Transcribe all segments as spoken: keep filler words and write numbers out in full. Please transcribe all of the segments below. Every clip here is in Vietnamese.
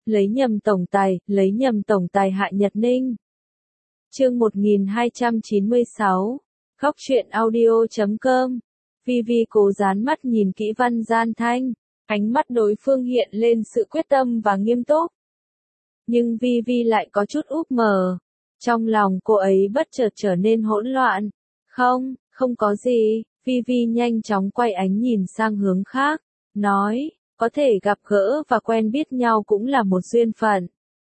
lấy nhầm tổng tài, lấy nhầm tổng tài Hạ Nhật Ninh. Chương một nghìn hai trăm chín mươi sáu, Góc truyện audio chấm com. Vi Vi cố dán mắt nhìn kỹ Văn Gian Thanh, ánh mắt đối phương hiện lên sự quyết tâm và nghiêm túc. Nhưng Vi Vi lại có chút úp mờ. Trong lòng cô ấy bất chợt trở nên hỗn loạn. Không, không có gì, Vi Vi nhanh chóng quay ánh nhìn sang hướng khác, nói, có thể gặp gỡ và quen biết nhau cũng là một duyên phận.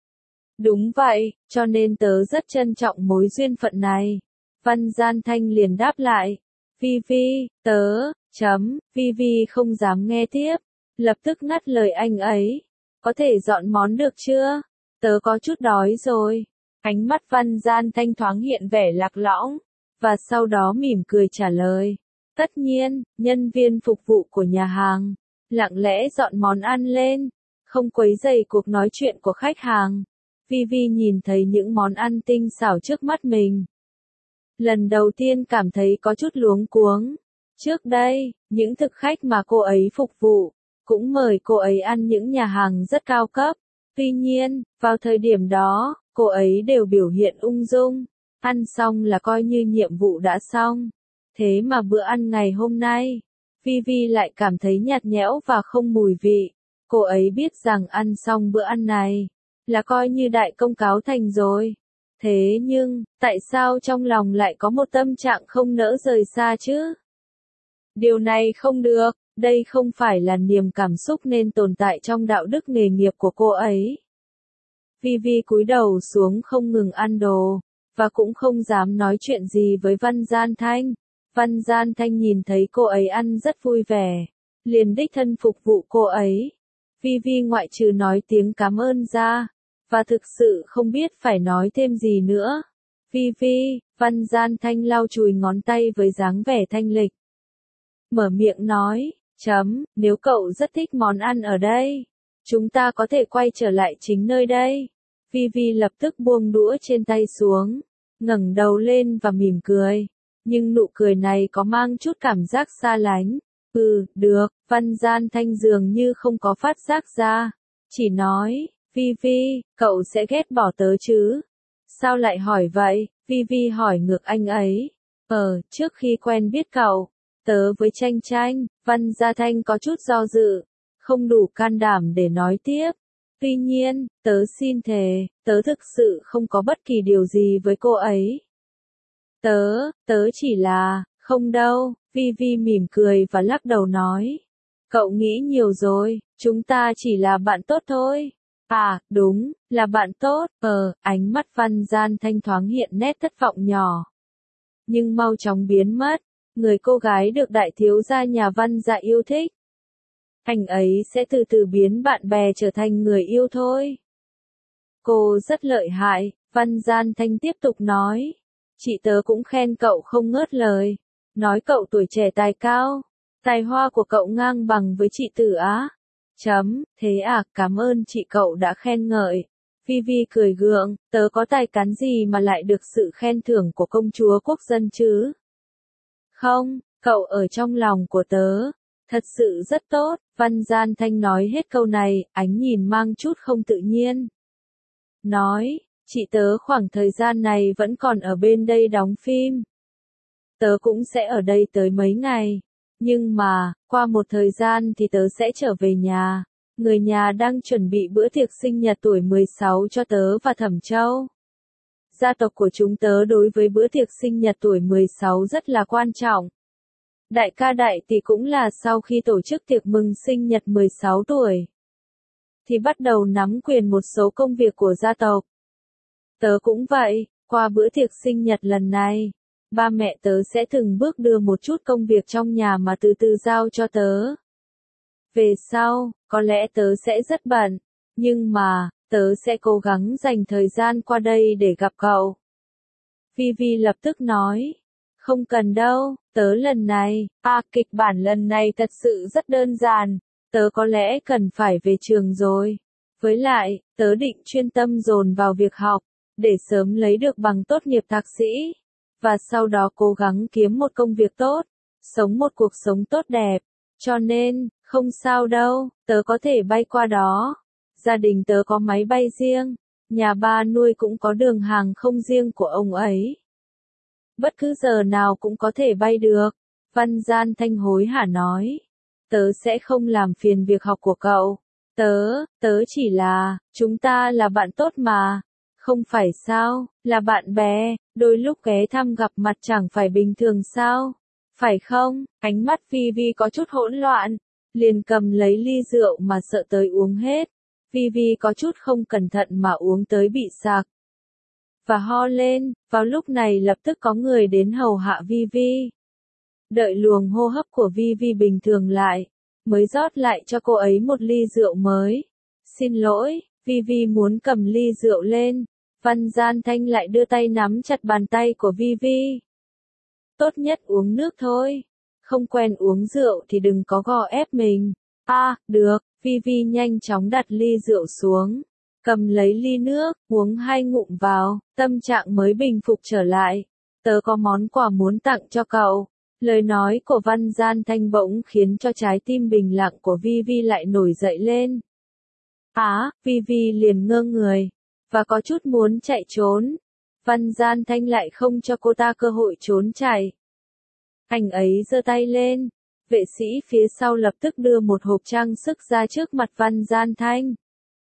Đúng vậy, cho nên tớ rất trân trọng mối duyên phận này. Văn Gian Thanh liền đáp lại, Vi Vi, tớ, chấm, Vi Vi không dám nghe tiếp, lập tức ngắt lời anh ấy. Có thể dọn món được chưa? Tớ có chút đói rồi. Ánh mắt Văn Gian Thanh thoáng hiện vẻ lạc lõng, và sau đó mỉm cười trả lời. Tất nhiên, nhân viên phục vụ của nhà hàng, lặng lẽ dọn món ăn lên, không quấy rầy cuộc nói chuyện của khách hàng. Vi Vi nhìn thấy những món ăn tinh xảo trước mắt mình. Lần đầu tiên cảm thấy có chút luống cuống. Trước đây, những thực khách mà cô ấy phục vụ, cũng mời cô ấy ăn những nhà hàng rất cao cấp. Tuy nhiên, vào thời điểm đó, cô ấy đều biểu hiện ung dung, ăn xong là coi như nhiệm vụ đã xong. Thế mà bữa ăn ngày hôm nay, Vi Vi lại cảm thấy nhạt nhẽo và không mùi vị. Cô ấy biết rằng ăn xong bữa ăn này, là coi như đại công cáo thành rồi. Thế nhưng, tại sao trong lòng lại có một tâm trạng không nỡ rời xa chứ? Điều này không được, đây không phải là niềm cảm xúc nên tồn tại trong đạo đức nghề nghiệp của cô ấy. Vi Vi cúi đầu xuống không ngừng ăn đồ, và cũng không dám nói chuyện gì với Văn Gian Thanh. Văn Gian Thanh nhìn thấy cô ấy ăn rất vui vẻ, liền đích thân phục vụ cô ấy. Vi Vi ngoại trừ nói tiếng cảm ơn ra, và thực sự không biết phải nói thêm gì nữa. Vi Vi, Văn Gian Thanh lau chùi ngón tay với dáng vẻ thanh lịch. Mở miệng nói, chấm, nếu cậu rất thích món ăn ở đây, chúng ta có thể quay trở lại chính nơi đây. Vi Vi lập tức buông đũa trên tay xuống, ngẩng đầu lên và mỉm cười. Nhưng nụ cười này có mang chút cảm giác xa lánh. Ừ, được, Văn Gian Thanh dường như không có phát giác ra. Chỉ nói, Vi Vi, cậu sẽ ghét bỏ tớ chứ? Sao lại hỏi vậy? Vi Vi hỏi ngược anh ấy. Ờ, trước khi quen biết cậu, tớ với Tranh Tranh, Văn Gia Thanh có chút do dự, không đủ can đảm để nói tiếp. Tuy nhiên, tớ xin thề, tớ thực sự không có bất kỳ điều gì với cô ấy. Tớ, tớ chỉ là, không đâu, Vi Vi mỉm cười và lắc đầu nói. Cậu nghĩ nhiều rồi, chúng ta chỉ là bạn tốt thôi. À, đúng, là bạn tốt, ờ, ánh mắt Văn Gian Thanh thoáng hiện nét thất vọng nhỏ. Nhưng mau chóng biến mất, người cô gái được đại thiếu gia nhà Văn Dạ yêu thích. Anh ấy sẽ từ từ biến bạn bè trở thành người yêu thôi. Cô rất lợi hại, Văn Gian Thanh tiếp tục nói. Chị tớ cũng khen cậu không ngớt lời, nói cậu tuổi trẻ tài cao, tài hoa của cậu ngang bằng với chị Tử Á. Chấm, thế à, cảm ơn chị cậu đã khen ngợi. Vi Vi cười gượng, tớ có tài cán gì mà lại được sự khen thưởng của công chúa quốc dân chứ? Không, cậu ở trong lòng của tớ, thật sự rất tốt. Văn Gian Thanh nói hết câu này, ánh nhìn mang chút không tự nhiên. Nói, chị tớ khoảng thời gian này vẫn còn ở bên đây đóng phim. Tớ cũng sẽ ở đây tới mấy ngày. Nhưng mà, qua một thời gian thì tớ sẽ trở về nhà. Người nhà đang chuẩn bị bữa tiệc sinh nhật tuổi mười sáu cho tớ và Thẩm Châu. Gia tộc của chúng tớ đối với bữa tiệc sinh nhật tuổi mười sáu rất là quan trọng. Đại ca đại tỷ cũng là sau khi tổ chức tiệc mừng sinh nhật mười sáu tuổi, thì bắt đầu nắm quyền một số công việc của gia tộc. Tớ cũng vậy, qua bữa tiệc sinh nhật lần này, ba mẹ tớ sẽ từng bước đưa một chút công việc trong nhà mà từ từ giao cho tớ. Về sau, có lẽ tớ sẽ rất bận, nhưng mà, tớ sẽ cố gắng dành thời gian qua đây để gặp cậu. Vi Vi lập tức nói, không cần đâu, tớ lần này, à kịch bản lần này thật sự rất đơn giản, tớ có lẽ cần phải về trường rồi. Với lại, tớ định chuyên tâm dồn vào việc học, để sớm lấy được bằng tốt nghiệp thạc sĩ, và sau đó cố gắng kiếm một công việc tốt, sống một cuộc sống tốt đẹp. Cho nên, không sao đâu, tớ có thể bay qua đó. gia đình tớ có máy bay riêng, nhà ba nuôi cũng có đường hàng không riêng của ông ấy. Bất cứ giờ nào cũng có thể bay được. Văn Gian Thanh hối hả nói. Tớ sẽ không làm phiền việc học của cậu. Tớ, tớ chỉ là, chúng ta là bạn tốt mà. Không phải sao, là bạn bè, đôi lúc ghé thăm gặp mặt chẳng phải bình thường sao? Phải không? Ánh mắt Vi Vi có chút hỗn loạn, liền cầm lấy ly rượu mà sợ tới uống hết. Vi Vi có chút không cẩn thận mà uống tới bị sặc. Và ho lên, vào lúc này lập tức có người đến hầu hạ Vi Vi. Đợi luồng hô hấp của Vi Vi bình thường lại, mới rót lại cho cô ấy một ly rượu mới. Xin lỗi, Vi Vi muốn cầm ly rượu lên, Văn Gian Thanh lại đưa tay nắm chặt bàn tay của Vi Vi. Tốt nhất uống nước thôi, không quen uống rượu thì đừng có gò ép mình. À, được, Vi Vi nhanh chóng đặt ly rượu xuống, cầm lấy ly nước, uống hai ngụm vào, tâm trạng mới bình phục trở lại. Tớ có món quà muốn tặng cho cậu. Lời nói của Văn Gian Thanh bỗng khiến cho trái tim bình lặng của Vi Vi lại nổi dậy lên. Á, Vi Vi liền ngơ người, và có chút muốn chạy trốn. Văn Gian Thanh lại không cho cô ta cơ hội trốn chạy. Anh ấy giơ tay lên, vệ sĩ phía sau lập tức đưa một hộp trang sức ra trước mặt Văn Gian Thanh.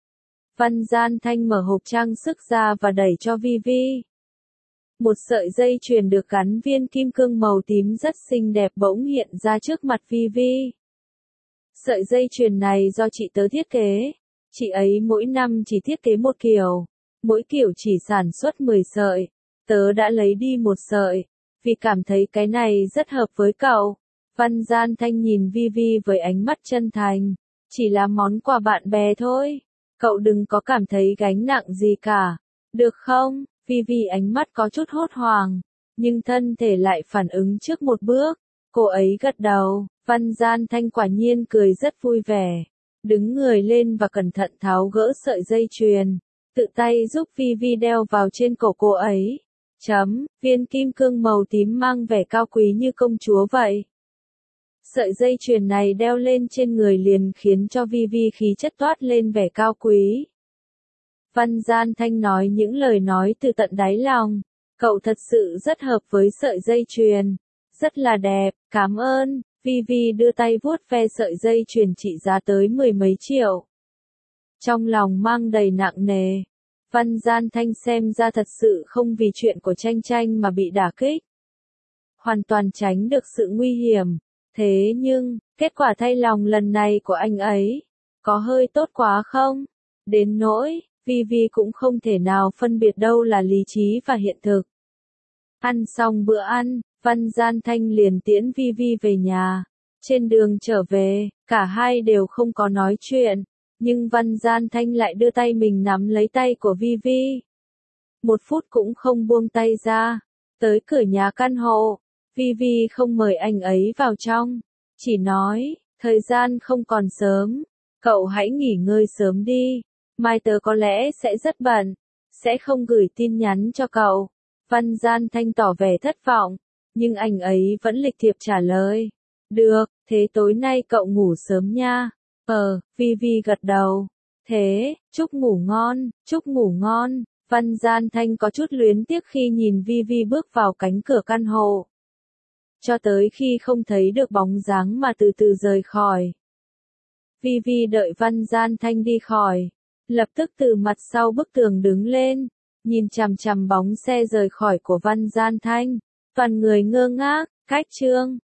Văn Gian Thanh mở hộp trang sức ra và đẩy cho Vi Vi. Một sợi dây chuyền được gắn viên kim cương màu tím rất xinh đẹp bỗng hiện ra trước mặt Vi Vi. Sợi dây chuyền này do chị tớ thiết kế. Chị ấy mỗi năm chỉ thiết kế một kiểu. Mỗi kiểu chỉ sản xuất mười sợi. Tớ đã lấy đi một sợi, vì cảm thấy cái này rất hợp với cậu. Văn Gian Thanh nhìn Vi Vi với ánh mắt chân thành. Chỉ là món quà bạn bè thôi. Cậu đừng có cảm thấy gánh nặng gì cả. Được không? Vi Vi ánh mắt có chút hốt hoảng, nhưng thân thể lại phản ứng trước một bước. Cô ấy gật đầu, Văn Gian Thanh quả nhiên cười rất vui vẻ. Đứng người lên và cẩn thận tháo gỡ sợi dây chuyền, tự tay giúp Vi Vi đeo vào trên cổ cô ấy. Chấm, viên kim cương màu tím mang vẻ cao quý như công chúa vậy. Sợi dây chuyền này đeo lên trên người liền khiến cho Vi Vi khí chất toát lên vẻ cao quý. Văn Gian Thanh nói những lời nói từ tận đáy lòng. Cậu thật sự rất hợp với sợi dây chuyền. Rất là đẹp, cảm ơn. Vi Vi đưa tay vuốt ve sợi dây chuyền trị giá tới mười mấy triệu. Trong lòng mang đầy nặng nề. Văn Gian Thanh xem ra thật sự không vì chuyện của Tranh Tranh mà bị đả kích. Hoàn toàn tránh được sự nguy hiểm. Thế nhưng, kết quả thay lòng lần này của anh ấy, có hơi tốt quá không? Đến nỗi, Vi Vi cũng không thể nào phân biệt đâu là lý trí và hiện thực. Ăn xong bữa ăn, Văn Gian Thanh liền tiễn Vi Vi về nhà. Trên đường trở về, cả hai đều không có nói chuyện, nhưng Văn Gian Thanh lại đưa tay mình nắm lấy tay của Vi Vi. Một phút cũng không buông tay ra. Tới cửa nhà căn hộ, Vi Vi không mời anh ấy vào trong, chỉ nói, thời gian không còn sớm, cậu hãy nghỉ ngơi sớm đi. Mai tớ có lẽ sẽ rất bận, sẽ không gửi tin nhắn cho cậu. Văn Gian Thanh tỏ vẻ thất vọng, nhưng anh ấy vẫn lịch thiệp trả lời. Được, thế tối nay cậu ngủ sớm nha. Ờ, Vi Vi gật đầu. Thế, chúc ngủ ngon, chúc ngủ ngon. Văn Gian Thanh có chút luyến tiếc khi nhìn Vi Vi bước vào cánh cửa căn hộ. Cho tới khi không thấy được bóng dáng mà từ từ rời khỏi. Vi Vi đợi Văn Gian Thanh đi khỏi. Lập tức từ mặt sau bức tường đứng lên, nhìn chằm chằm bóng xe rời khỏi của Văn Gian Thanh, toàn người ngơ ngác, cách chương.